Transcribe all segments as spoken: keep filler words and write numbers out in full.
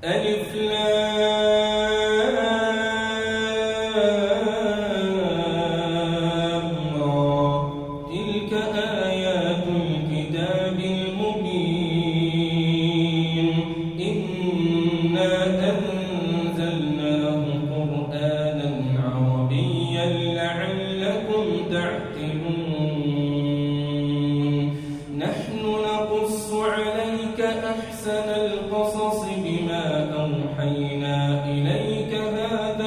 ألف لام را تلك آيات الكتاب المبين إنا أنزلناه قرآنا عربيا لعلكم تعقلون نحن نقص عليك أحسن القصص بما أوحينا إليك هذا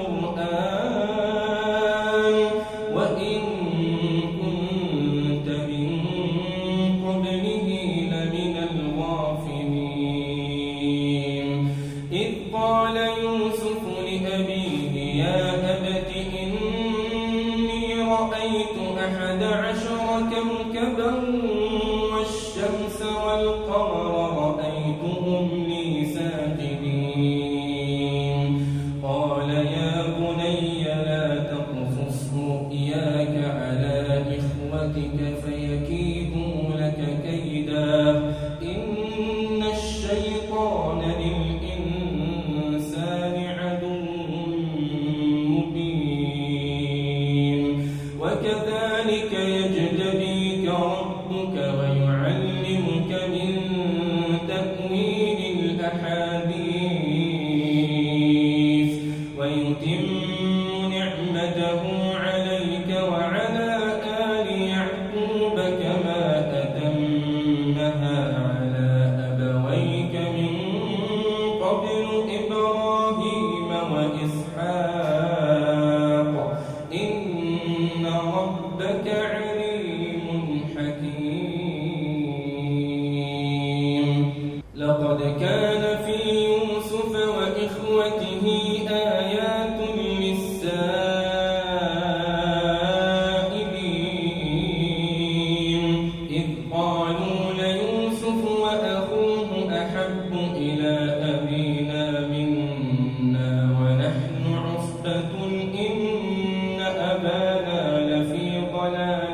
القرآن وإن كنت من قبله لمن الغافلين إذ قال يوسف لأبيه يا أبت إني رأيت أحد عشر كوكبا والشمس والقمر رأيتهم لي ساجدين قال يا بني لا تقصص رؤياك على إخوتك فيكيدوا لك كيدا إن الشيطان للإنسان عدو مبين وكذلك يجتبيك ربك ويعلمك من تأويل الأحاديث ويتم نعمته عليك وعلى آل يعقوب كما أتمها على أبويك من قبل إبراهيم وإسحاق إن ربك عليم حكيم لقد كان في يوسف وإخوته آيات للسائلين إذ قالوا ليوسف وأخوه أحب إلى أبينا منا ونحن عصبة إن أبانا لفي ضلال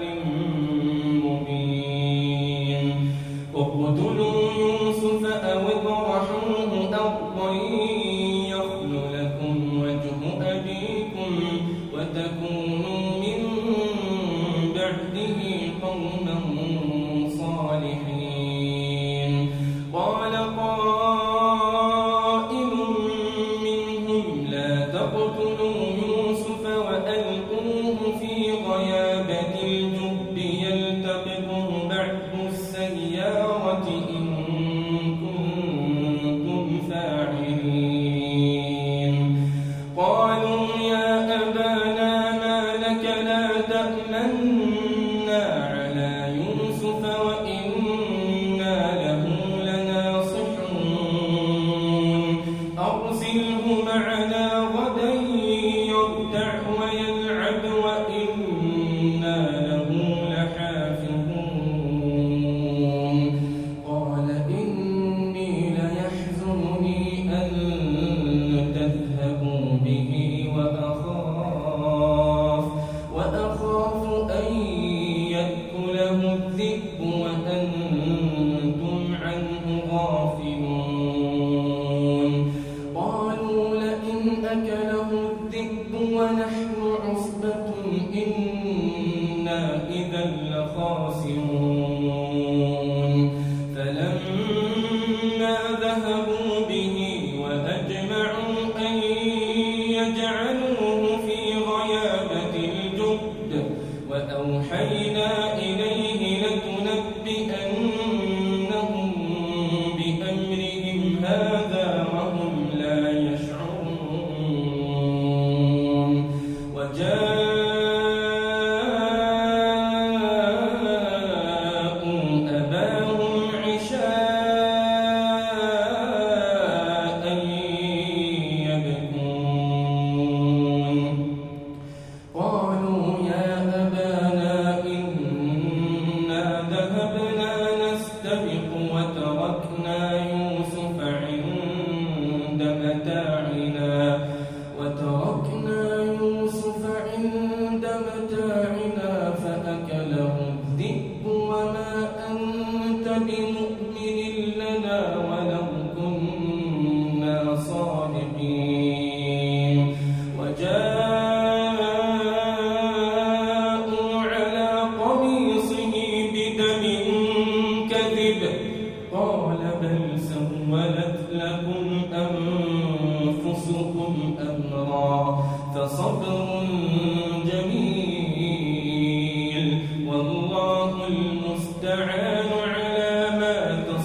مبين اقتلوا يوسف أو اطرحوه أرضا يخل لكم وجه أبيكم وتكونوا من بعده قوما صالحين قال قائل لكم أنفسكم أمرا فصبر جميل والله المستعان على ما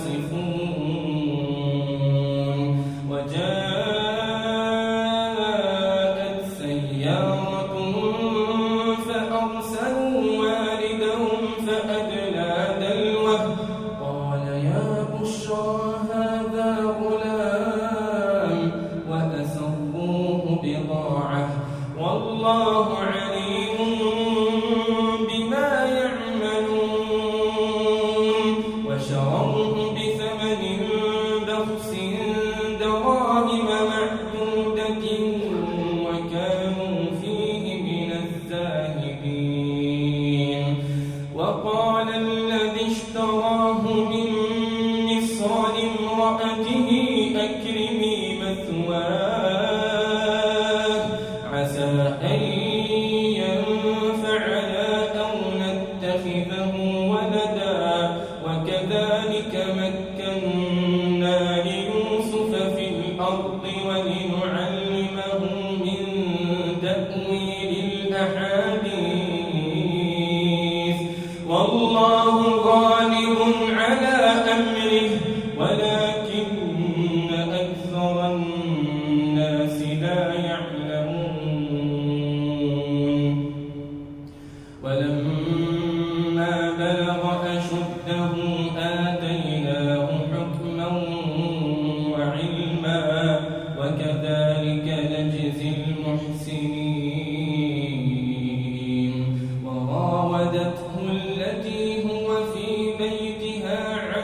تصفون. وجاءت سيارة فأرسلوا واردهم فأدلى دلوه قال يا بشرى هذا غلام وأسروه بضاعة والله عليم بما يعملون. وشروه بثمن بخس دراهم معدودة وكانوا فيه من الزاهدين. وقال الذي اشتراه من مصر لامرأته أكرمي مثواه عسى أن ينفعنا أو نتخذه ولدا وكذلك مكنا ليوسف في الأرض ولنعلمه من تأويل الأحاديث والله غالب على أمره ولكن أكثر الناس لا يعلمون. ولما بلغ أشده آتيناه حكما وعلما وكذلك نجزي المحسنين. وراودته التي هو في بيتها عن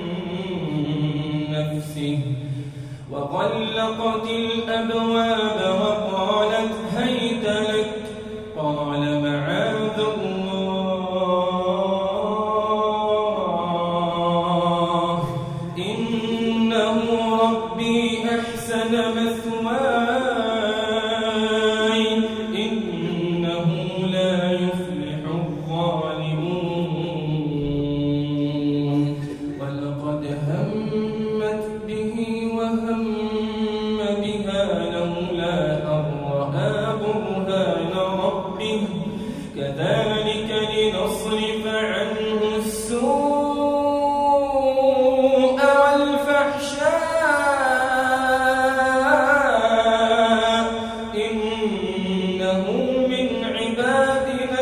نفسه وغلقت الأبواب وقالت هيت لك قال معاذ الله إنه ربي أحسن مثواي إنه لا يفلح الظالمون. ولقد همت به وهم بها لولا أن رأى برهان ربه كذلك لنصرف عنه السوء والفحشاء إنه من عبادنا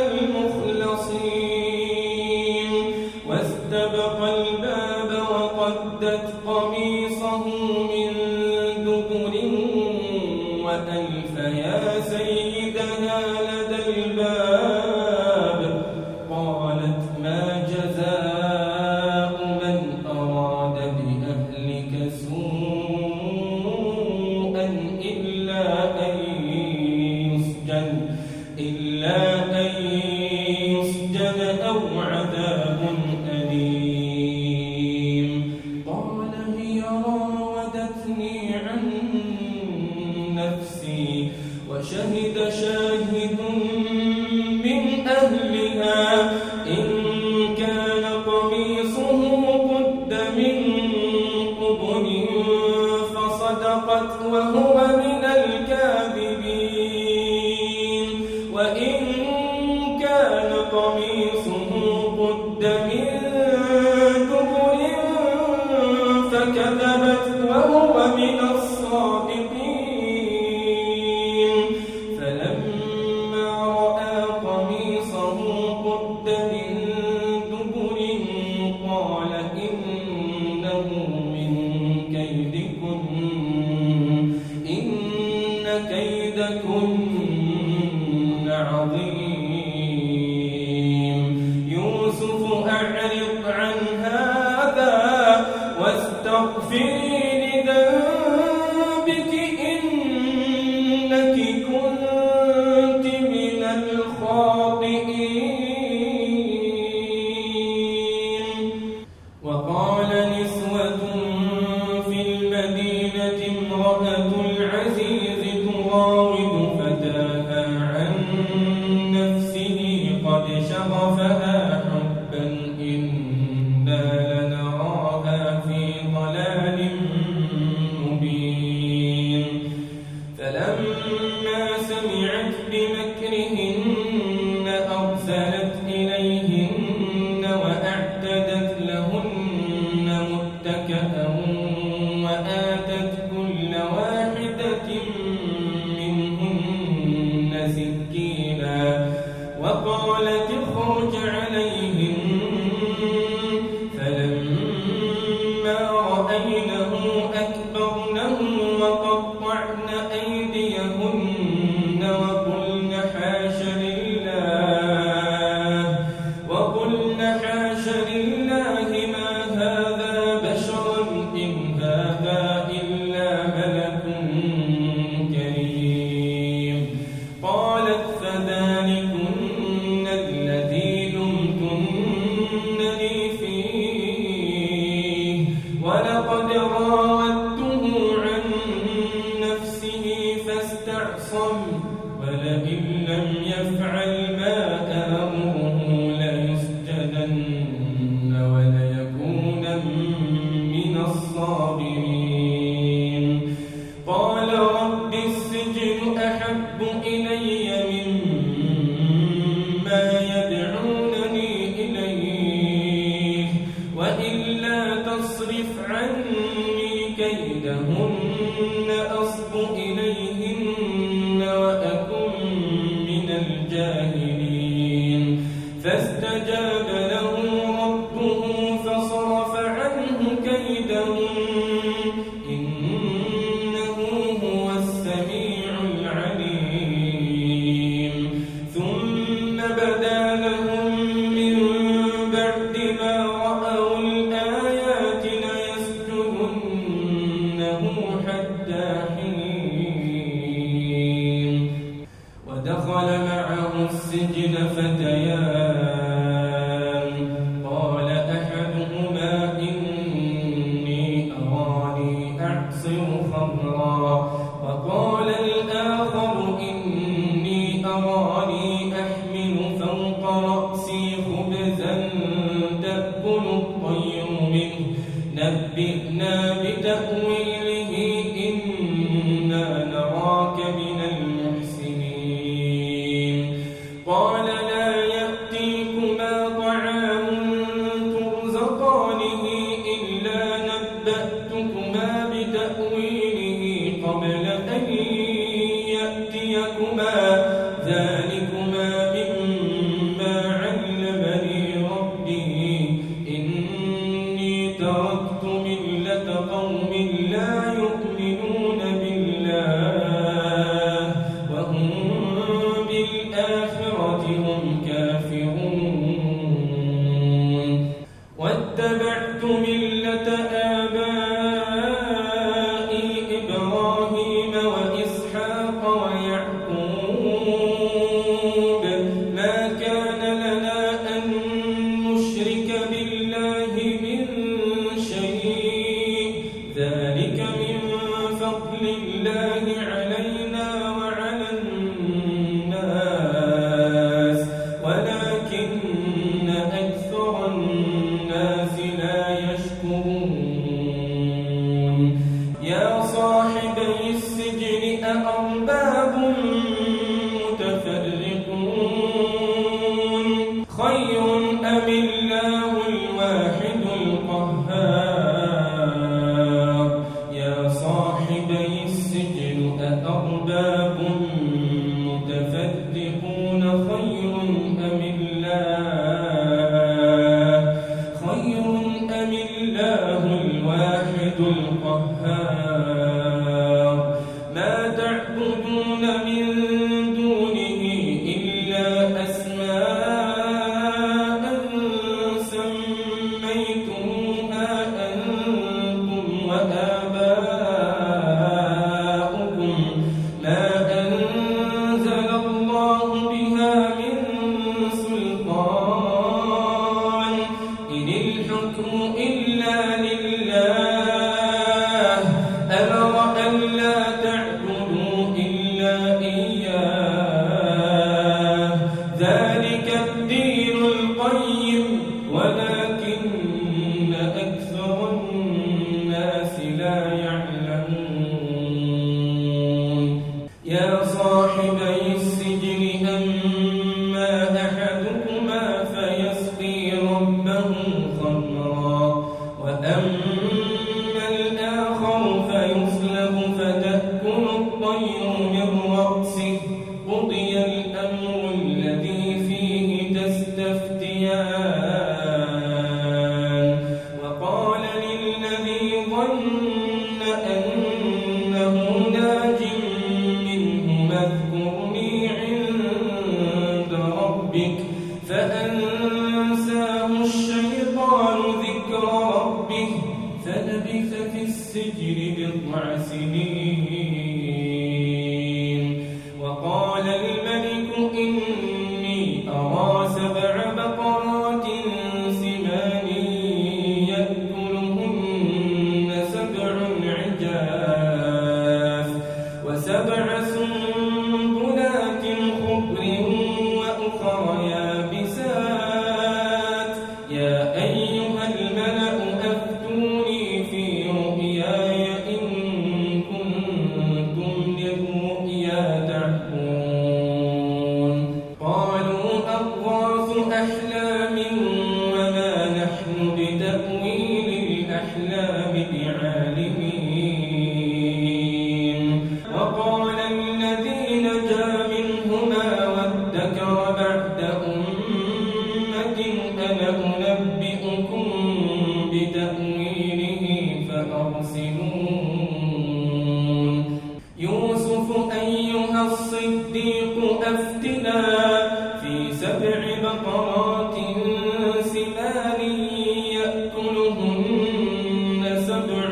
المخلصين. واستبق الباب وقدت قميصه من دبر وألف يا سيدها لدى الباب قالت ما جزاء من أراد بأهلك سوءا إلا أن يسجن إلا أن يسجن أو عذاب أليم. قال هي راودتني عن نفسي وشهد شاهد من أهلها إن كان قميصه قد من قبل فصدقت وهو من الكاذبين وإن كان قميصه قد من دبر فكذبت وهو من الصادقين. فلما رأى قميصه قد من دبر قال إنه من كيدكن إن كيدكن عظيم. يوسف أعرض عن هذا واستغفري لذنبك إنك كنت من الخاطئين. وقال نسوة في المدينة امرأة العزيز تراود فتاها عن نفسه قد شغفها حبا إنا لنراها في ضلال فأتت كل واحدة منهن سكينا وقالت اخرج عليهم فلما رأينه أكبرنه وقطعن أيديهن وقلن حاش لله وقلن حاش لله ما هذا بشرا إن هذا إلا ملك كريم قالت فذلكن الذي لمتنني فيه ولقد راودته عن نفسه فاستعصم ولئن لم يفعل ما آمره ليسجنن وليكونا من الصاغرين قال رب السجن أحب إلي مما يدعونني إليه وإلا تصرف عني كيدهن أصب إليهن وأكن من الجاهلين فاستجاب له ربه فصرف عنه كيدهن إنه هو السميع العليم ثم بدا لهم من بعد ما رأوا الآيات ليسجننه حتى حين ودخل معه السجن فتيان قال أحدهما إني أراني أعصر خمرا وقال الآخر إني أراني أحمل فوق رأسي خبزا تأكل الطير منه نبئنا بتأويله إنا نراك من المحسنين قال لا يأتيكما طعام ترزقانه إلا نبأتكما بتأويله قبل أن يأتيكما ذلكما مما علمني ربي إني تركت ملة قوم لا يؤمنون بالله وهم بالآخرة هم كافرون واتبعت ملة آبائي إبراهيم وإسحاق ويعقوب ما كان لنا أن نشرك بالله من شيء ذلك من فضل الله علينا وعلى الناس ولكن أكثر الناس لا يشكرون يا صاحبي السجن أأرباب متفرقون خير أم الله الواحد القهار يا صاحبي السجن أأرباب متفرقون خير أم الله خير أم الله الواحد القهار ما تعبدون من دونه إلا أسماء سميتموها أنتم وآباؤكم ما أنزل الله بها من سلطان إن الحكم إلا لله أمر أن لا تعبدوا إلا إياه ذلك الدين القيم ولكن أكثر الناس لا يعلمون يا صاحبي السجن أما أحدكما فيسقي ربه خمرا وأما الآخر فيسقي وقال الملك إني أرى سبع بقرات سمان يأكلهن سبع عجاف وسبع سنبلات خضر وأخر يابسات يا أيها الملأ أفتوني في رؤياي إن كنتم للرؤيا تعبرون قالوا أضغاث أحلام وما نحن بتأويل الأحلام بعالمين وقال الذي نجا منهما وادكر بعد أمة أنا أنبئكم بتأويله فأرسلون يوسف أيها الصديق أفتنا في سبع بقرات سمان يأكلهن سبع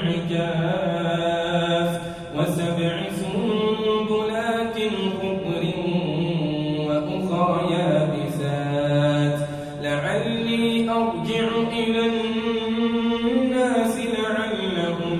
عجاف وسبع سنبلات خضر وأخر يابسات لعلي أرجع إلى الناس لعلهم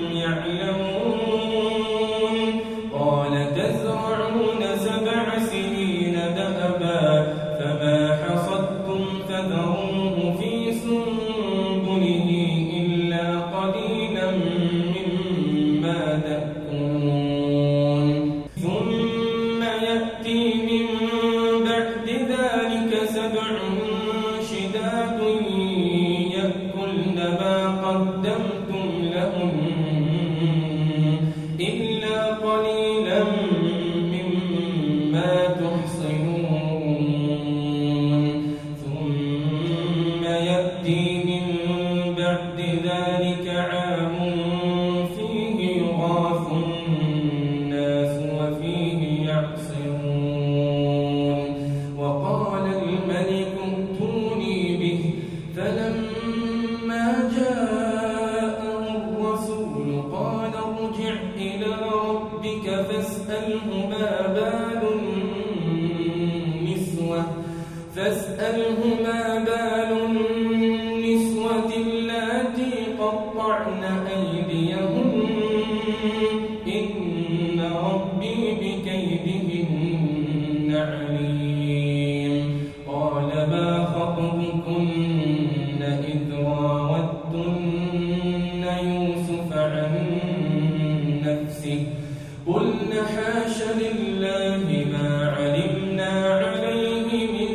يعلمون قال تزرعون سبع سنين دأبا فما حصدتم فذروه في سنبله إلا قليلا مما تأكلون ثم يأتي من بعد ذلك سبع شداد يأكلن ما قدمتم لهم إلا قليلا مما تحصنون ثم يأتي من بعد ذلك عام فيه يغاث الناس وفيه يعصرون وقال الملك ائتوني به فلما جاءه الرسول قال ارجع إلى ربك فاسأله ما بال النسوة فاسأله ما بال النسوة اللاتي قطعن أيديهن إن ربي بكيدهن عليم قال ما خطبكن إذ راوتن يوسف عن نفسه قلن حاش لله ما علمنا عليه من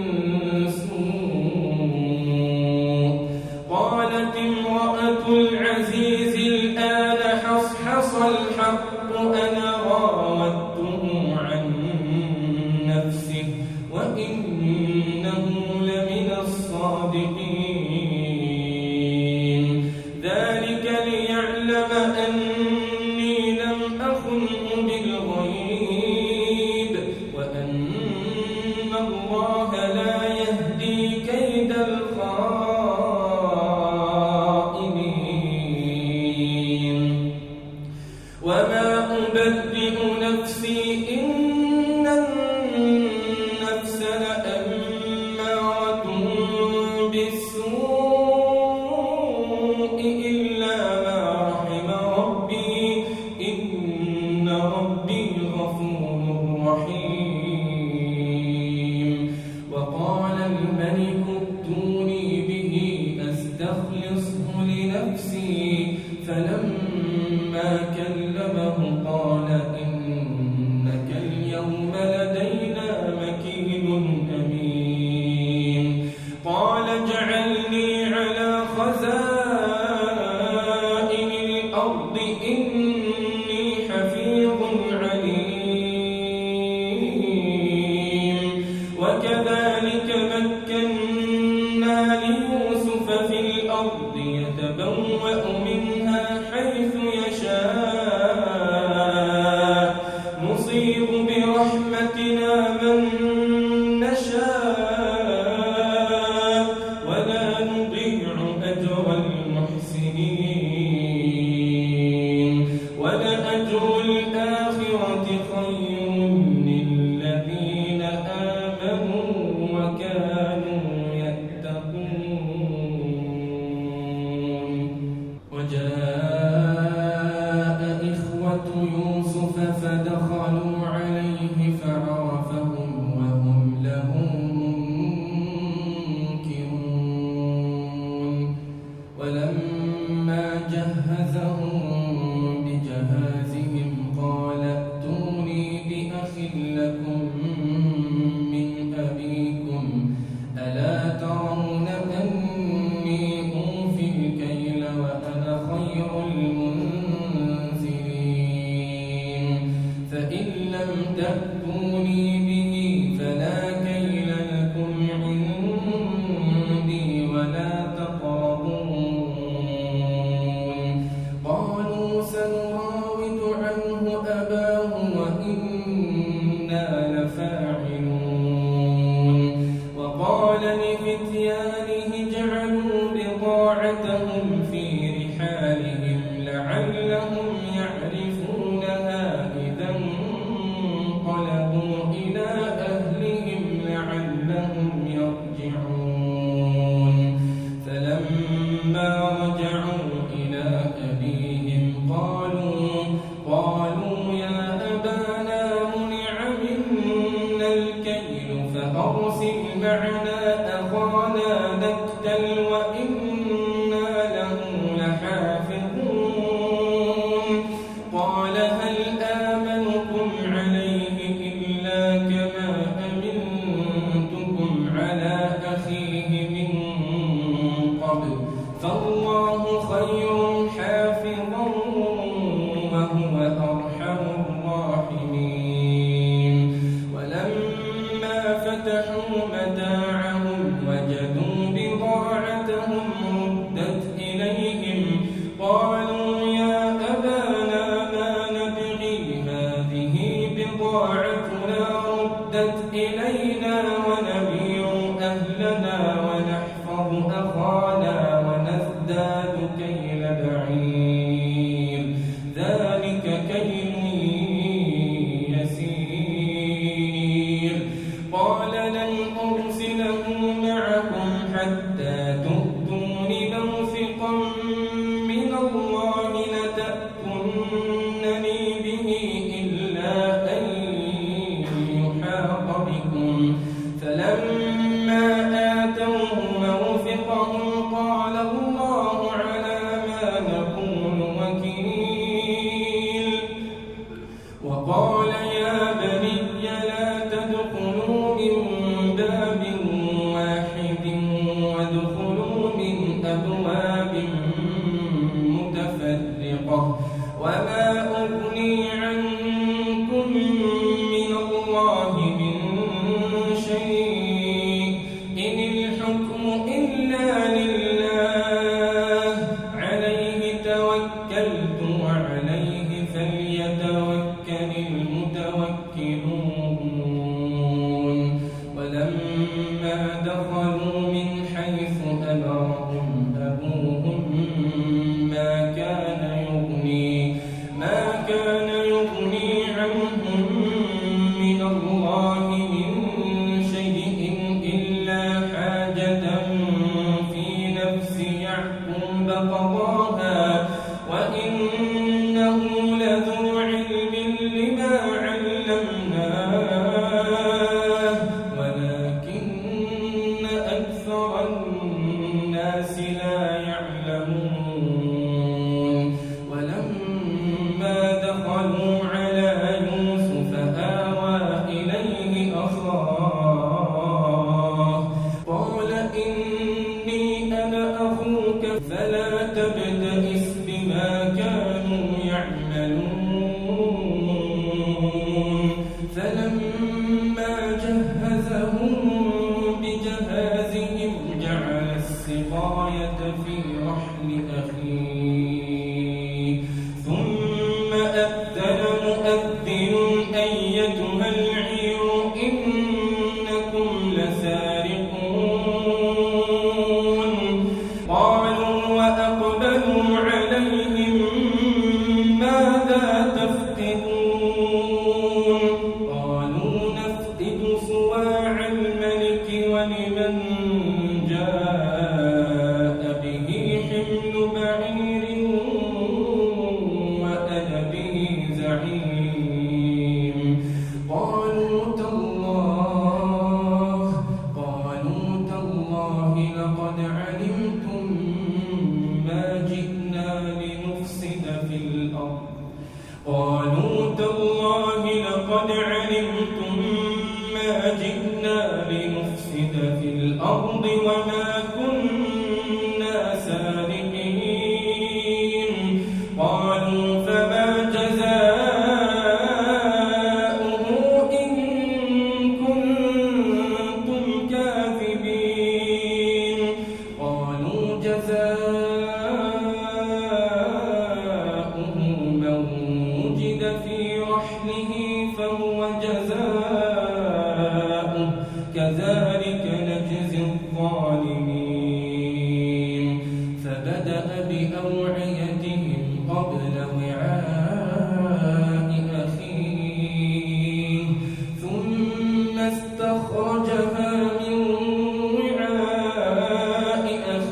سوء قالت امرأة العزيز الآن حصحص الحق أنا راودته عن نفسه وإنه لمن الصادقين ذلك ليعلم أني لم أخنه بالغيب وأن الله لا يهدي كيد الخائنين وما أبرئ نفسي إن النفس لأمارة بالسوء إلا ما رحم ربي إن ربي غفور رحيم وقال الملك ائتوني به أستخلصه لنفسي فلما كلمه قال إنك اليوم تأتوني به فلا كيل لكم عندي ولا تقربون قالوا سنراود عنه أباه وإنا لفاعلون وقال لفتيانه اجعلوا بضاعتهم في رحالهم لعلهم يعرفونها إذا انقلبوا إلى أهلهم لعلهم يرجعون فلما رجعوا إلى أبيهم قالوا قالوا يا أبانا منع منا الكيل فأرسل معنا أخانا نكتل وإنا له لحافظون قال هل آمنكم عليه إلا كما أمنتكم على أخيه من قبل فالله خير حافظا وهو أرحم الراحمين ولما فتحوا متاعهم وجدوا بضاعتهم ردت إليهم قالوا يا أبانا ما نبغي هذه بضاعتنا ردت إلينا ونبيع أهلنا ونحفظ أخانا ونزداد كيل بعير ذلك كيل يسير قال لن أرسله معكم حتى تؤتون موثقا من الله لتأتونني به إلا أن يحاط بكم فلما آتوه موثقهم قال الله على ما نقول وكيل وقال يا بني لا تدخلوا من باب واحد وادخلوا من أبواب متفرقة وما أغني عنكم من الله من شيء إن الحكم إلا لله عليه توكلت وعليه فليتوكل المتوكلون ولما دخلوا من حيث أمرهم أبوهم ما كان يغني ما كان يغني عنهم من الله من شيء إلا حاجة في نفس يعقوب قضاها وإنه لذو علم لما علمناه ولكن أكثر الناس لا يعلمون ولما دخلوا على يوسف آوى إليه أخاه قال إني أنا أخوك فلا تبتئس بما كانوا يعملون فلما جهزهم بجهازهم جعل السقاية في رحل أخيه ثم أذن مؤذن أيتها العير إنكم لسارقون قالوا وأقبلوا عليهم ماذا تفقدون قالوا نفقد صواع الملك ولمن جاء به حمل بعير وأنا به زعيم قالوا تالله قالوا تالله لقد علمتم ما جئنا لنفسد في الأرض قالوا تالله لقد علمتم ما جئنا لنفسد في الأرض وما كنا سارقين قالوا فما جزاؤه في رحله فهو جزاؤه كذلك نجزي الظالمين فبدأ بأوعيتهم قبل وعاء أخيه ثم استخرجها من وعاء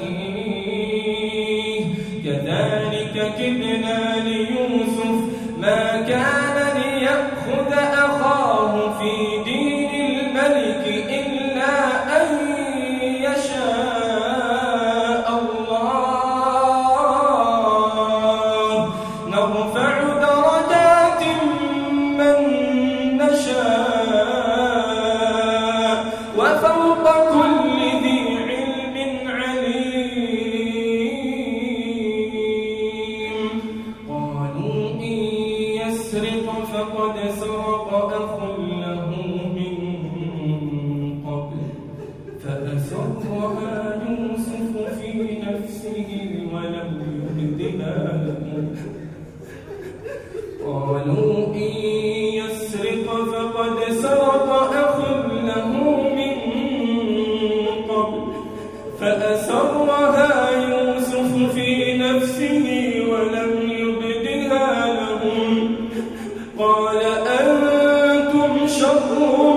أخيه كذلك كدنا ليوسف ما كان ليأخذ أخاه في دين الملك إلا أن يشاء الله نرفع درجات من نشاء وفوق كل ذي علم عليم قالوا إن يسرق فقد سرق أخ له من قبل فأسرها يوسف في نفسه ولم يبدها لهم قالوا إن يسرق فقد سرق أخ له من قبل فأسرها يوسف في نفسه ولم يبدها لهم قال أنتم شر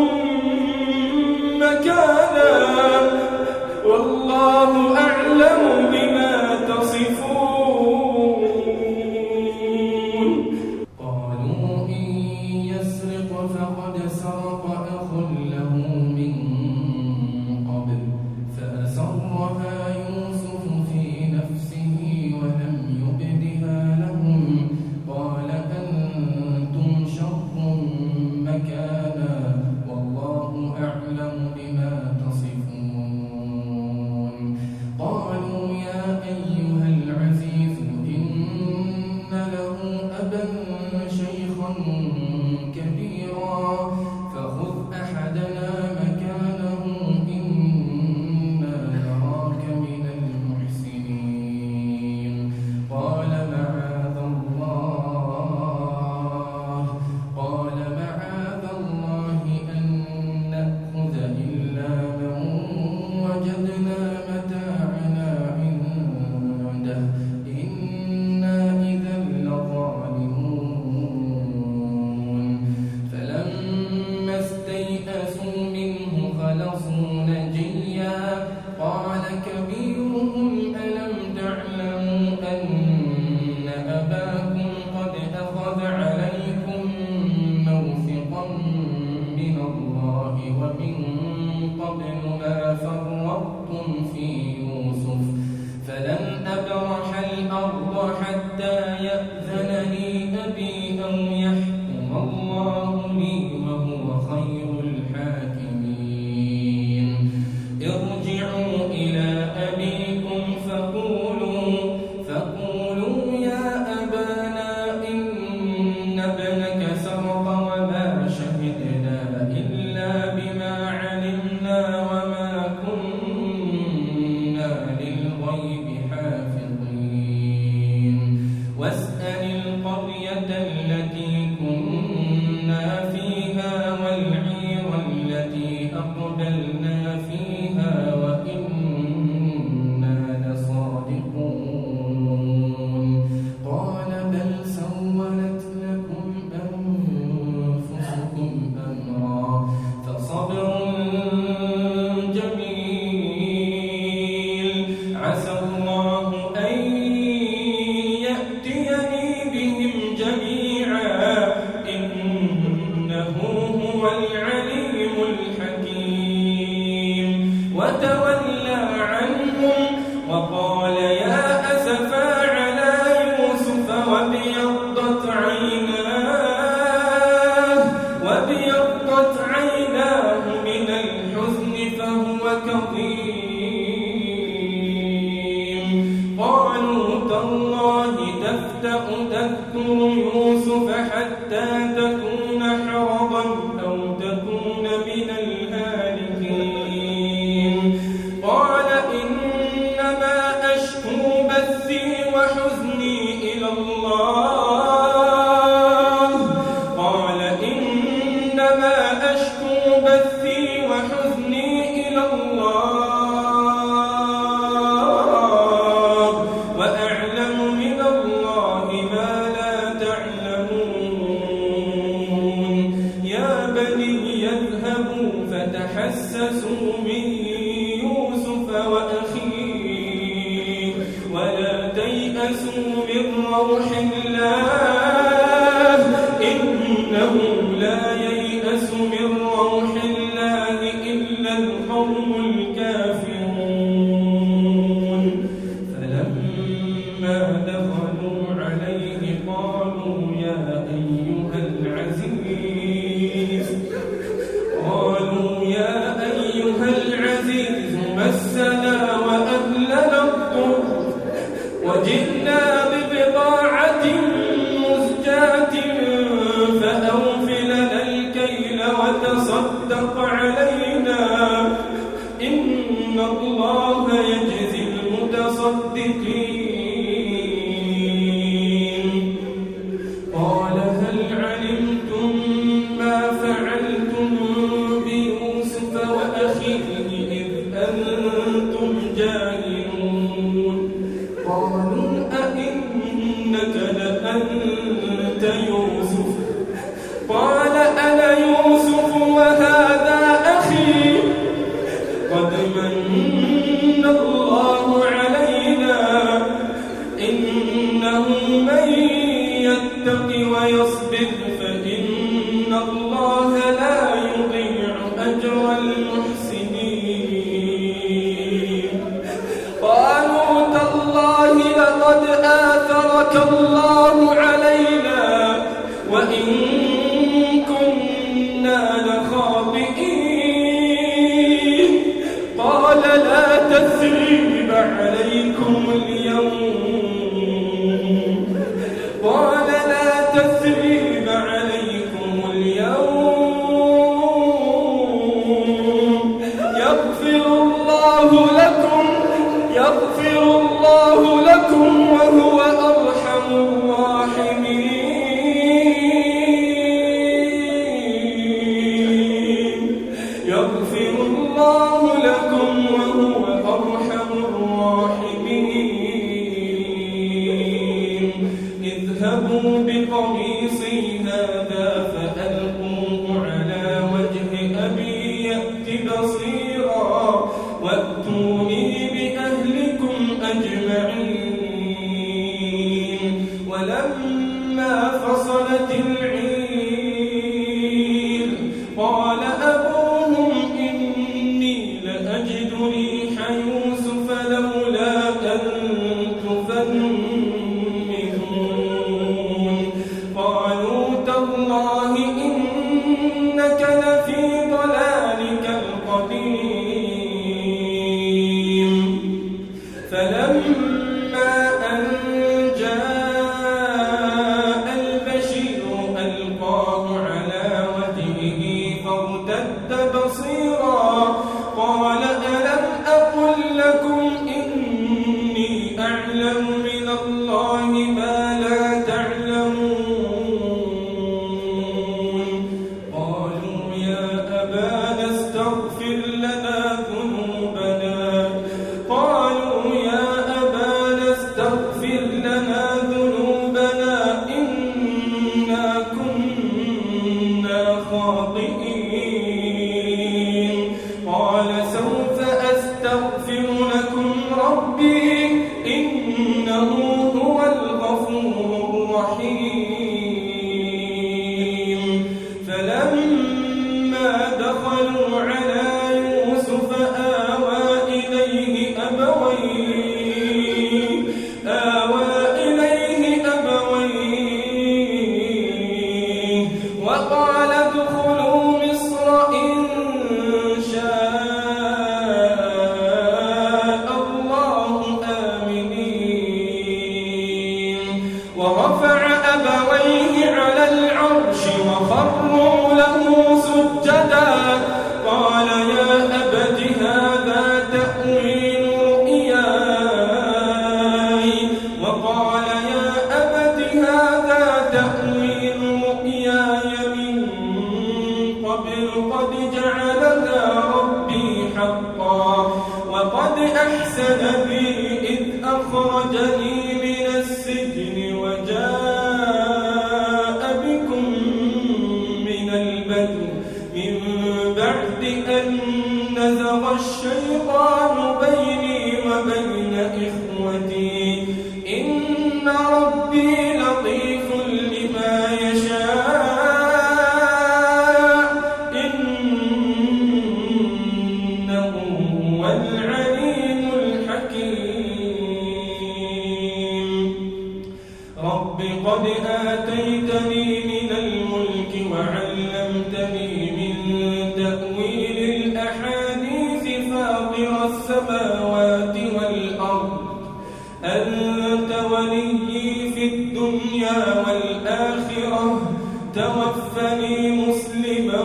مكانا والله أعلم بما تصفون قالوا إن يسرق فقد سرق أخ له من قبل فأسرها يوسف في نفسه ولم يبدها لهم قال أنتم شر مكانا والله أعلم بما تصفون قالوا يا أيها العزيز إن له أبا شيخا كبيرا فخذ أحدنا مكانه إنا نراك من المحسنين قال معاذ الله قال معاذ الله أن نأخذ إلا من وجدنا متاعنا عنده إنا إذا لظالمون فلما استيئسوا منه خلصوا نجيا قال كبيرهم ألم تعلموا أن أباكم قد أخذ عليكم موثقا من الله ومن قبل ما فرطتم في يوسف فلن أبرح الأرض حتى يأذن لي أبي أو يحكم الله لي وهو خير الحاكمين ارجعوا إلى أبيكم فقولوا فقولوا يا أبانا إن ابنك سرق وما شهدنا إلا بما علمنا وما كنا للغيب حافظين واسأل القرية التي كنا فيها والعير التي أقبلنا فيها وإنا لصادقون قال بل سولت لكم أنفسكم أمرا فصبر جميل عسى الله أن يأتيني بهم جميعا إنه هو العليم الحكيم وتولى عنهم وقال يا أسفا على يوسف وابيضت عيناه وابيضت عيناه من الحزن فهو كظيم قالوا تالله تفتأ تذكر يوسف حتى تكون حرضا أو تكون من الهالكين قال إنما أشكو بثي وحزني إلى الله تيأسوا من يوسف وأخيه ولا تيأسوا من روح الله إنه لا ييأس من روح الله إلا القوم الكافرون فلما دخلوا عليه قالوا يا أيها العزيز قالوا يا أيها العزيز مسنا وأهلنا الضر وجئنا ببضاعة مزجاة فأوف لنا الكيل وتصدق علينا إن الله يجزي المتصدقين قال هل علمتم ما فعلتم بيوسف وأخيه إذ أنتم جاهلون قالوا أئنك لأنت يوسف قال أنا يوسف وهذا أخي قد من الله علينا إنه من يتق ويصبر فإن الله لا يضيع أجر المحسنين قالوا تالله لقد آثرك الله علينا وإن كنا لخاطئين قال لا تثريب عليكم اليوم قال لا تثريب عليكم اليوم يغفر الله لكم يغفر الله لكم وهو أرحم الراحمين يغفر الله لكم وهو أرحم الراحمين اذهبوا بقميصي هذا فألقوه على وجه أبي يأت بصيرا وأتوني بأهلكم أجمعين ولما فصلت العير قال أبوهم إني لأجد ريح يوسف لولا أن تفندون قالوا تالله إنك لفي ضلالك القديم فلما أن جاء البشير ألقاه على وجهه فارتد بصيرا قال ألم أقل لكم إني أعلم من الله ما لا تعلمون قالوا يا أبانا استغفر لنا ذنوبنا قالوا يا أبانا استغفر لنا ذنوبنا إنا كنا خاطئين قال سوف أستغفر لكم ربي إنه هو الغفور الرحيم فلما دخلوا على يوسف آوى إليه أبويه آوى إليه أبويه وقال ادخلوا مصر إن شاء الله آمنين ورفع أبويه على العرش وخروا له سجدا قال يا أبت هذا تأويل رؤياي وقال يا أبت هذا تأويل رؤياي من قبل قد جعلها ربي حقا وقد أحسن بي إذ أخرجني من السجن وجاء بكم من البدو من بعد أن نزغ الشيطان بيني وبين إخوتي إن ربي لطيف لما يشاء إنه هو العليم الحكيم رب قد آتيتني من الملك وعلمتني من تأويل الأحاديث فاطر السماوات والأرض أنت وليي في الدنيا والآخرة توفني مسلما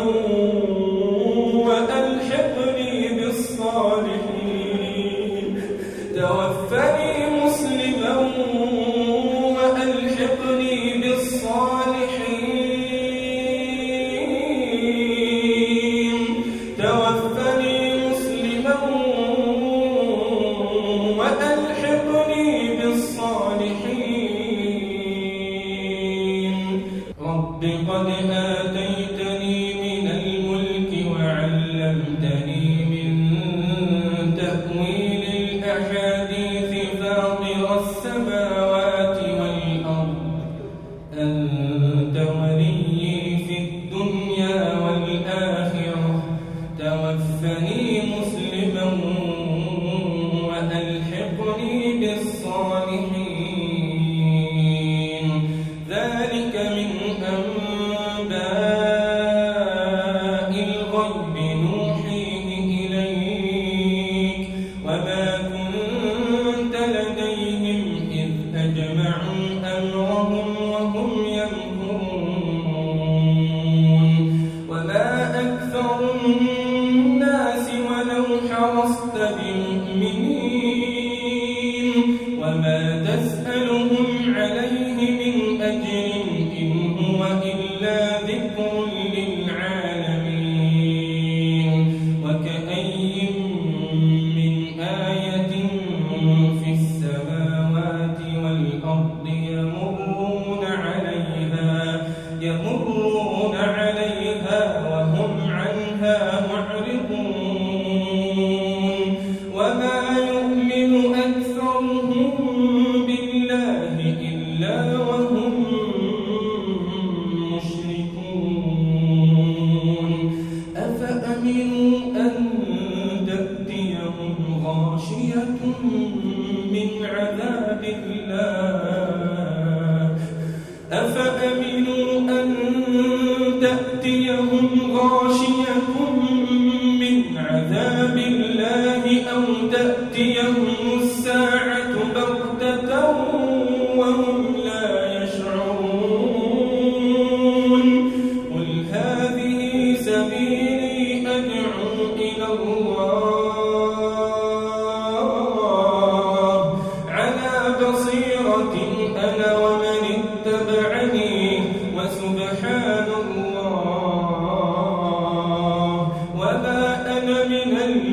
وألحقني بالصالحين توفني مسلما وألحقني بالصالحين توفني مسلما وألحقني بالصالحين رب قد آتيتني من الملك وعلمتني من تأويل الأحاديث فاطر السماوات والأرض أنت وليي في الدنيا والآخرة توفني مسلما وألحقني بالصالحين ذلك من أنباء الغيب نوحيه إليك وما كنت لديهم إذ أجمعوا أمرهم وهم يمكرون وما أكثر الناس ولو حرصت بمؤمنين وما تسألهم عليه من أجر إن هو إلا ذكر للعالمين وكأي من آية في السماوات والأرض يمرون عليها يمرون عليها وهم عنها معرضون وما يؤمن أكثرهم بالله إلا وهم مشركون أفأمنوا أن تأتيهم غاشية من عذاب الله أفأمنوا أن تأتيهم غاشية من عذاب الله أو تأتيهم الساعة بغتة وهم لا يشعرون قل هذه سبيلي أدعو إلى الله على بصيرة أنا ومن اتبعني وسبحان الله وما أنا من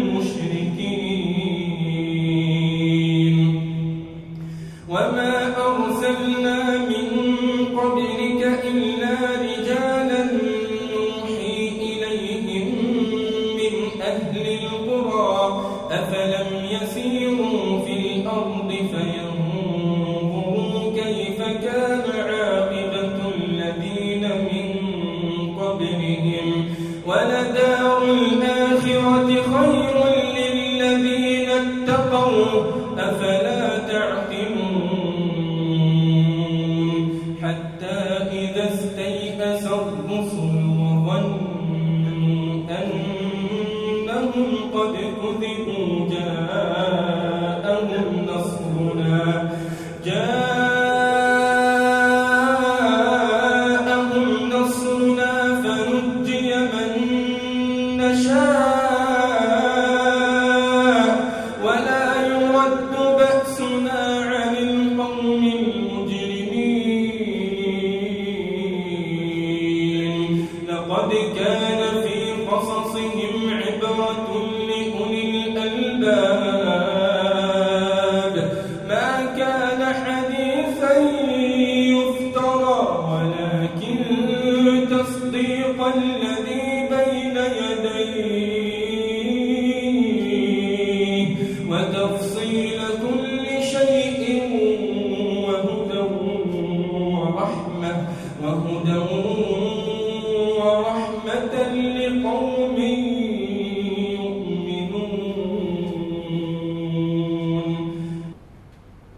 المشركين وما أرسلنا من قبلك إلا رجالا نوحي إليهم من أهل القرى أفلم يسيروا في الأرض فينظروا كيف كان عاقبة الذين من قبلهم ولدار الآخرة خير للذين اتقوا أفلا تعقلون حتى إذا استيأس الرسل وظنوا أنهم قد كذبوا جاءهم نصرنا جاءهم نصرنا فنجي من نشاء ولا يرد بأسنا عن القوم المجرمين لقد كان في قصصهم عبرة لأولي الألباب ما كان حديثا يفترى ولكن تصديق الذي بين